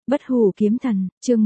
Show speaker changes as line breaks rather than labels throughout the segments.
Bất hủ kiếm thần, chương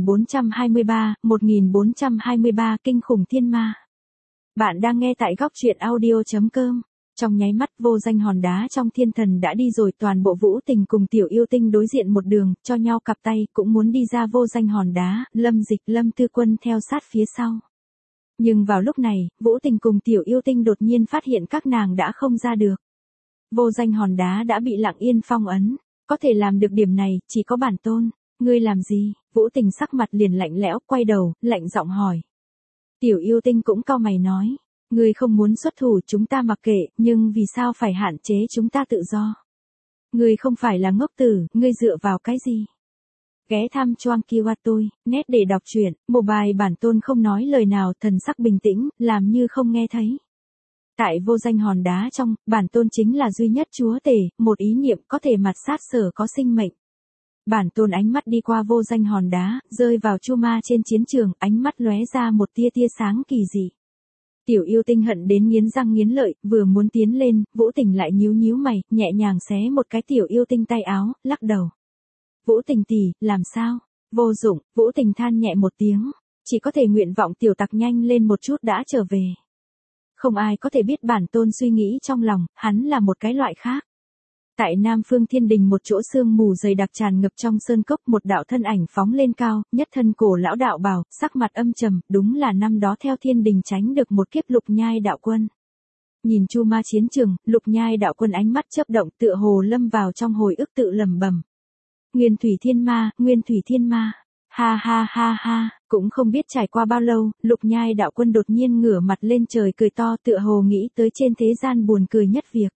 1423 kinh khủng thiên ma. Bạn đang nghe tại góc truyện audio.com. Trong nháy mắt vô danh hòn đá trong thiên thần đã đi rồi, toàn bộ Vũ Tình cùng Tiểu Yêu Tinh đối diện một đường, cho nhau cặp tay, cũng muốn đi ra vô danh hòn đá, Lâm Dịch, Lâm Tư Quân theo sát phía sau. Nhưng vào lúc này, Vũ Tình cùng Tiểu Yêu Tinh đột nhiên phát hiện các nàng đã không ra được. Vô danh hòn đá đã bị Lặng Yên phong ấn. Có thể làm được điểm này, chỉ có bản tôn. Ngươi làm gì? Vũ Tình sắc mặt liền lạnh lẽo, quay đầu, lạnh giọng hỏi. Tiểu Yêu Tinh cũng cau mày nói. Ngươi không muốn xuất thủ chúng ta mặc kệ, nhưng vì sao phải hạn chế chúng ta tự do? Ngươi không phải là ngốc tử, ngươi dựa vào cái gì? Ghé thăm Choang Kiwa tôi, nét để đọc truyện, mobile bản tôn không nói lời nào, thần sắc bình tĩnh, làm như không nghe thấy. Tại vô danh hòn đá trong, bản tôn chính là duy nhất chúa tể, một ý niệm có thể mặt sát sở có sinh mệnh. Bản tôn ánh mắt đi qua vô danh hòn đá, rơi vào Chu Ma trên chiến trường, ánh mắt lóe ra một tia sáng kỳ dị. Tiểu Yêu Tinh hận đến nghiến răng nghiến lợi, vừa muốn tiến lên, Vũ Tình lại nhíu mày, nhẹ nhàng xé một cái Tiểu Yêu Tinh tay áo, lắc đầu. Vũ Tình tỷ, làm sao? Vô dụng, Vũ Tình than nhẹ một tiếng, chỉ có thể nguyện vọng tiểu tặc nhanh lên một chút đã trở về. Không ai có thể biết bản tôn suy nghĩ trong lòng, hắn là một cái loại khác. Tại Nam Phương Thiên Đình một chỗ sương mù dày đặc tràn ngập trong sơn cốc, một đạo thân ảnh phóng lên cao, nhất thân cổ lão đạo bào, sắc mặt âm trầm, đúng là năm đó theo Thiên Đình tránh được một kiếp Lục Nhai đạo quân. Nhìn Chu Ma chiến trường, Lục Nhai đạo quân ánh mắt chớp động, tựa hồ lâm vào trong hồi ức tự lẩm bẩm. Nguyên Thủy Thiên Ma, Nguyên Thủy Thiên Ma. Ha ha ha ha, cũng không biết trải qua bao lâu, Lục Nhai đạo quân đột nhiên ngửa mặt lên trời cười to, tựa hồ nghĩ tới trên thế gian buồn cười nhất việc.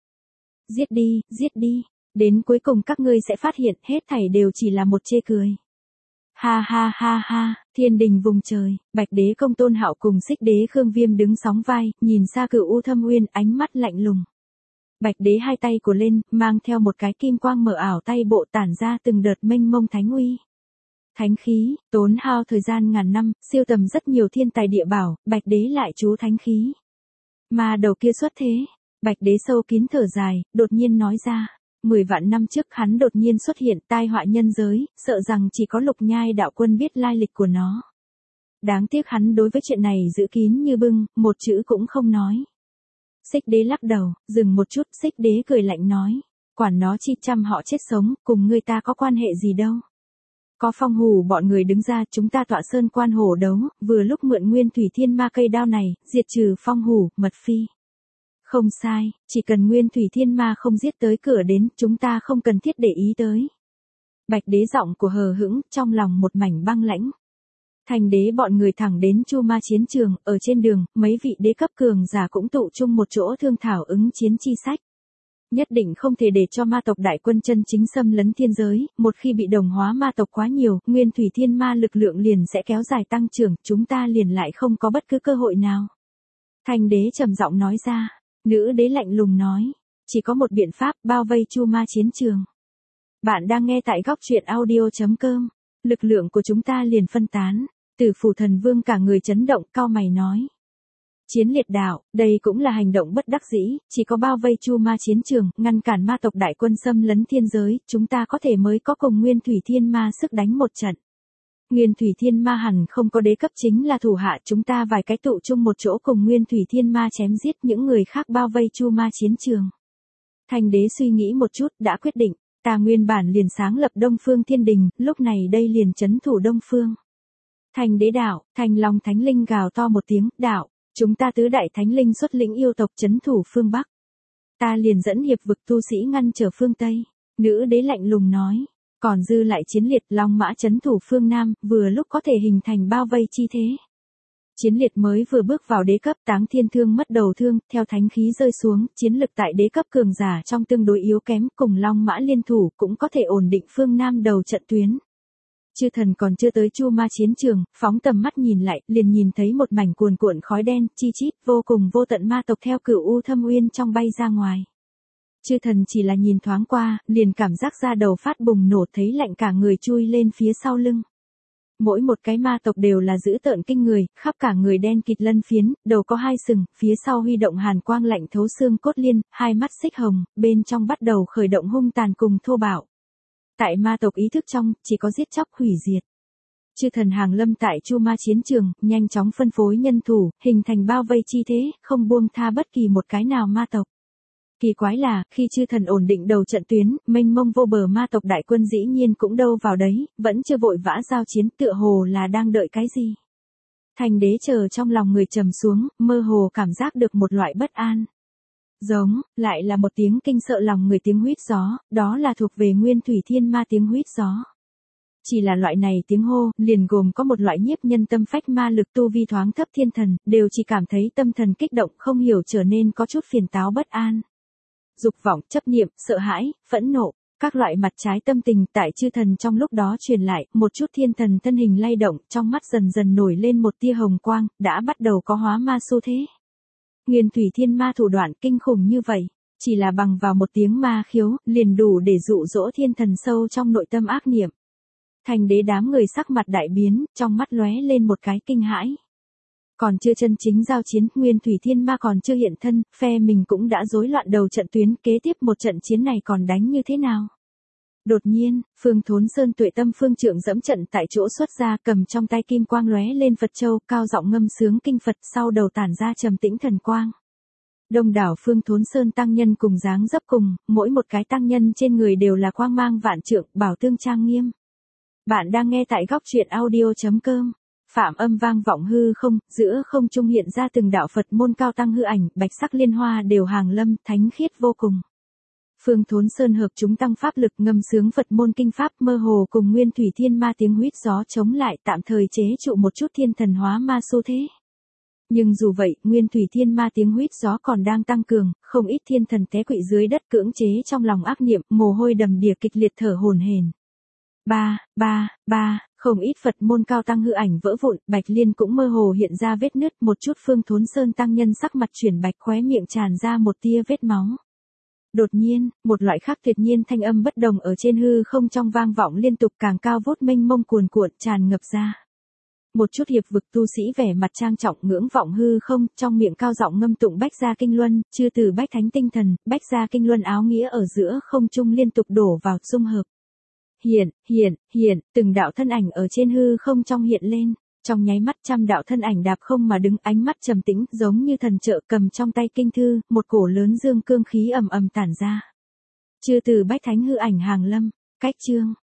Giết đi, đến cuối cùng các ngươi sẽ phát hiện hết thảy đều chỉ là một chê cười. Ha ha ha ha, Thiên Đình vùng trời, Bạch Đế Công Tôn Hạo cùng Xích Đế Khương Viêm đứng sóng vai, nhìn xa Cửu U Thâm Uyên, ánh mắt lạnh lùng. Bạch Đế hai tay của lên, mang theo một cái kim quang mờ ảo tay bộ tản ra từng đợt mênh mông thánh uy. Thánh khí, tốn hao thời gian ngàn năm, siêu tầm rất nhiều thiên tài địa bảo, Bạch Đế lại trú thánh khí. Mà đầu kia xuất thế, Bạch Đế sâu kín thở dài, đột nhiên nói ra, 10 vạn năm trước hắn đột nhiên xuất hiện tai họa nhân giới, sợ rằng chỉ có Lục Nhai đạo quân biết lai lịch của nó. Đáng tiếc hắn đối với chuyện này giữ kín như bưng, một chữ cũng không nói. Xích Đế lắc đầu, dừng một chút, Xích Đế cười lạnh nói, quản nó chi trăm họ chết sống, cùng người ta có quan hệ gì đâu. Có Phong Hủ bọn người đứng ra, chúng ta tọa sơn quan hổ đấu, vừa lúc mượn Nguyên Thủy Thiên Ma cây đao này, diệt trừ Phong Hủ, Mật Phi. Không sai, chỉ cần Nguyên Thủy Thiên Ma không giết tới cửa đến, chúng ta không cần thiết để ý tới. Bạch Đế giọng của hờ hững, trong lòng một mảnh băng lãnh. Thành Đế bọn người thẳng đến Chu Ma chiến trường, ở trên đường, mấy vị đế cấp cường giả cũng tụ chung một chỗ thương thảo ứng chiến chi sách. Nhất định không thể để cho ma tộc đại quân chân chính xâm lấn thiên giới, một khi bị đồng hóa ma tộc quá nhiều, Nguyên Thủy Thiên Ma lực lượng liền sẽ kéo dài tăng trưởng, chúng ta liền lại không có bất cứ cơ hội nào. Thành Đế trầm giọng nói ra, nữ đế lạnh lùng nói, chỉ có một biện pháp, bao vây Chu Ma chiến trường. Bạn đang nghe tại góc truyện audio.com, lực lượng của chúng ta liền phân tán, Tử Phủ Thần Vương cả người chấn động, cau mày nói. Chiến liệt đạo, đây cũng là hành động bất đắc dĩ, chỉ có bao vây Chu Ma chiến trường, ngăn cản ma tộc đại quân xâm lấn thiên giới, chúng ta có thể mới có cùng Nguyên Thủy Thiên Ma sức đánh một trận. Nguyên Thủy Thiên Ma hẳn không có đế cấp chính là thủ hạ, chúng ta vài cái tụ chung một chỗ cùng Nguyên Thủy Thiên Ma chém giết những người khác bao vây Chu Ma chiến trường. Thành Đế suy nghĩ một chút, đã quyết định, ta nguyên bản liền sáng lập Đông Phương Thiên Đình, lúc này đây liền trấn thủ Đông Phương. Thành Đế đạo, Thành Long Thánh Linh gào to một tiếng, đạo. Chúng ta tứ đại thánh linh xuất lĩnh yêu tộc trấn thủ phương Bắc. Ta liền dẫn hiệp vực tu sĩ ngăn trở phương Tây. Nữ đế lạnh lùng nói. Còn dư lại chiến liệt Long Mã trấn thủ phương Nam, vừa lúc có thể hình thành bao vây chi thế. Chiến liệt mới vừa bước vào đế cấp, Táng Thiên Thương mất đầu thương, theo thánh khí rơi xuống, chiến lực tại đế cấp cường giả trong tương đối yếu kém, cùng Long Mã liên thủ cũng có thể ổn định phương Nam đầu trận tuyến. Chư thần còn chưa tới Chu Ma chiến trường, phóng tầm mắt nhìn lại, liền nhìn thấy một mảnh cuồn cuộn khói đen, chi chít, vô cùng vô tận ma tộc theo Cửu U Thâm Uyên trong bay ra ngoài. Chư thần chỉ là nhìn thoáng qua, liền cảm giác da đầu phát bùng nổ, thấy lạnh cả người chui lên phía sau lưng. Mỗi một cái ma tộc đều là dữ tợn kinh người, khắp cả người đen kịt lân phiến, đầu có hai sừng, phía sau huy động hàn quang lạnh thấu xương cốt liên, hai mắt xích hồng, bên trong bắt đầu khởi động hung tàn cùng thô bạo. Tại ma tộc ý thức trong, chỉ có giết chóc hủy diệt. Chư thần hàng lâm tại Chu Ma chiến trường, nhanh chóng phân phối nhân thủ, hình thành bao vây chi thế, không buông tha bất kỳ một cái nào ma tộc. Kỳ quái là, khi chư thần ổn định đầu trận tuyến, mênh mông vô bờ ma tộc đại quân dĩ nhiên cũng đâu vào đấy, vẫn chưa vội vã giao chiến, tựa hồ là đang đợi cái gì. Thành đế chờ trong lòng người trầm xuống, mơ hồ cảm giác được một loại bất an. Giống, lại là một tiếng kinh sợ lòng người tiếng huýt gió, đó là thuộc về Nguyên Thủy Thiên Ma tiếng huýt gió. Chỉ là loại này tiếng hô, liền gồm có một loại nhiếp nhân tâm phách ma lực tu vi thoáng thấp thiên thần, đều chỉ cảm thấy tâm thần kích động không hiểu trở nên có chút phiền táo bất an. Dục vọng, chấp niệm, sợ hãi, phẫn nộ, các loại mặt trái tâm tình tại chư thần trong lúc đó truyền lại, một chút thiên thần thân hình lay động, trong mắt dần dần nổi lên một tia hồng quang, đã bắt đầu có hóa ma xu thế. Nguyên Thủy Thiên Ma thủ đoạn kinh khủng như vậy, chỉ là bằng vào một tiếng ma khiếu, liền đủ để dụ dỗ thiên thần sâu trong nội tâm ác niệm. Thành đế đám người sắc mặt đại biến, trong mắt lóe lên một cái kinh hãi. Còn chưa chân chính giao chiến, Nguyên Thủy Thiên Ma còn chưa hiện thân, phe mình cũng đã rối loạn đầu trận tuyến, kế tiếp một trận chiến này còn đánh như thế nào? Đột nhiên, Phương Thốn Sơn Tuệ Tâm Phương Trượng dẫm trận tại chỗ xuất ra, cầm trong tay kim quang lóe lên Phật châu, cao giọng ngâm sướng kinh Phật, sau đầu tản ra trầm tĩnh thần quang. Đông đảo Phương Thốn Sơn tăng nhân cùng dáng dấp cùng, mỗi một cái tăng nhân trên người đều là quang mang vạn trượng, bảo tương trang nghiêm. Bạn đang nghe tại góc truyện audio.com. Phạm âm vang vọng hư không, giữa không trung hiện ra từng đạo Phật môn cao tăng hư ảnh, bạch sắc liên hoa đều hàng lâm, thánh khiết vô cùng. Phương Thốn Sơn hợp chúng tăng pháp lực ngâm sướng Phật môn kinh pháp, mơ hồ cùng Nguyên Thủy Thiên Ma tiếng huýt gió chống lại, tạm thời chế trụ một chút thiên thần hóa ma xu thế. Nhưng dù vậy, Nguyên Thủy Thiên Ma tiếng huýt gió còn đang tăng cường, không ít thiên thần té quỵ dưới đất cưỡng chế trong lòng ác niệm, mồ hôi đầm đìa kịch liệt thở hổn hển. Không ít Phật môn cao tăng hư ảnh vỡ vụn, Bạch Liên cũng mơ hồ hiện ra vết nứt, một chút Phương Thốn Sơn tăng nhân sắc mặt chuyển bạch, khóe miệng tràn ra một tia vết máu. Đột nhiên, một loại khác tuyệt nhiên thanh âm bất đồng ở trên hư không trong vang vọng liên tục, càng cao vút mênh mông cuồn cuộn tràn ngập ra. Một chút hiệp vực tu sĩ vẻ mặt trang trọng ngưỡng vọng hư không, trong miệng cao giọng ngâm tụng Bách Gia Kinh Luân, chư từ Bách Thánh Tinh Thần, Bách Gia Kinh Luân áo nghĩa ở giữa không trung liên tục đổ vào dung hợp. Hiện, từng đạo thân ảnh ở trên hư không trong hiện lên, trong nháy mắt trăm đạo thân ảnh đạp không mà đứng, ánh mắt trầm tĩnh, giống như thần trợ, cầm trong tay kinh thư, một cổ lớn dương cương khí ầm ầm tản ra. Chư từ Bách Thánh hư ảnh hàng lâm, cách chương.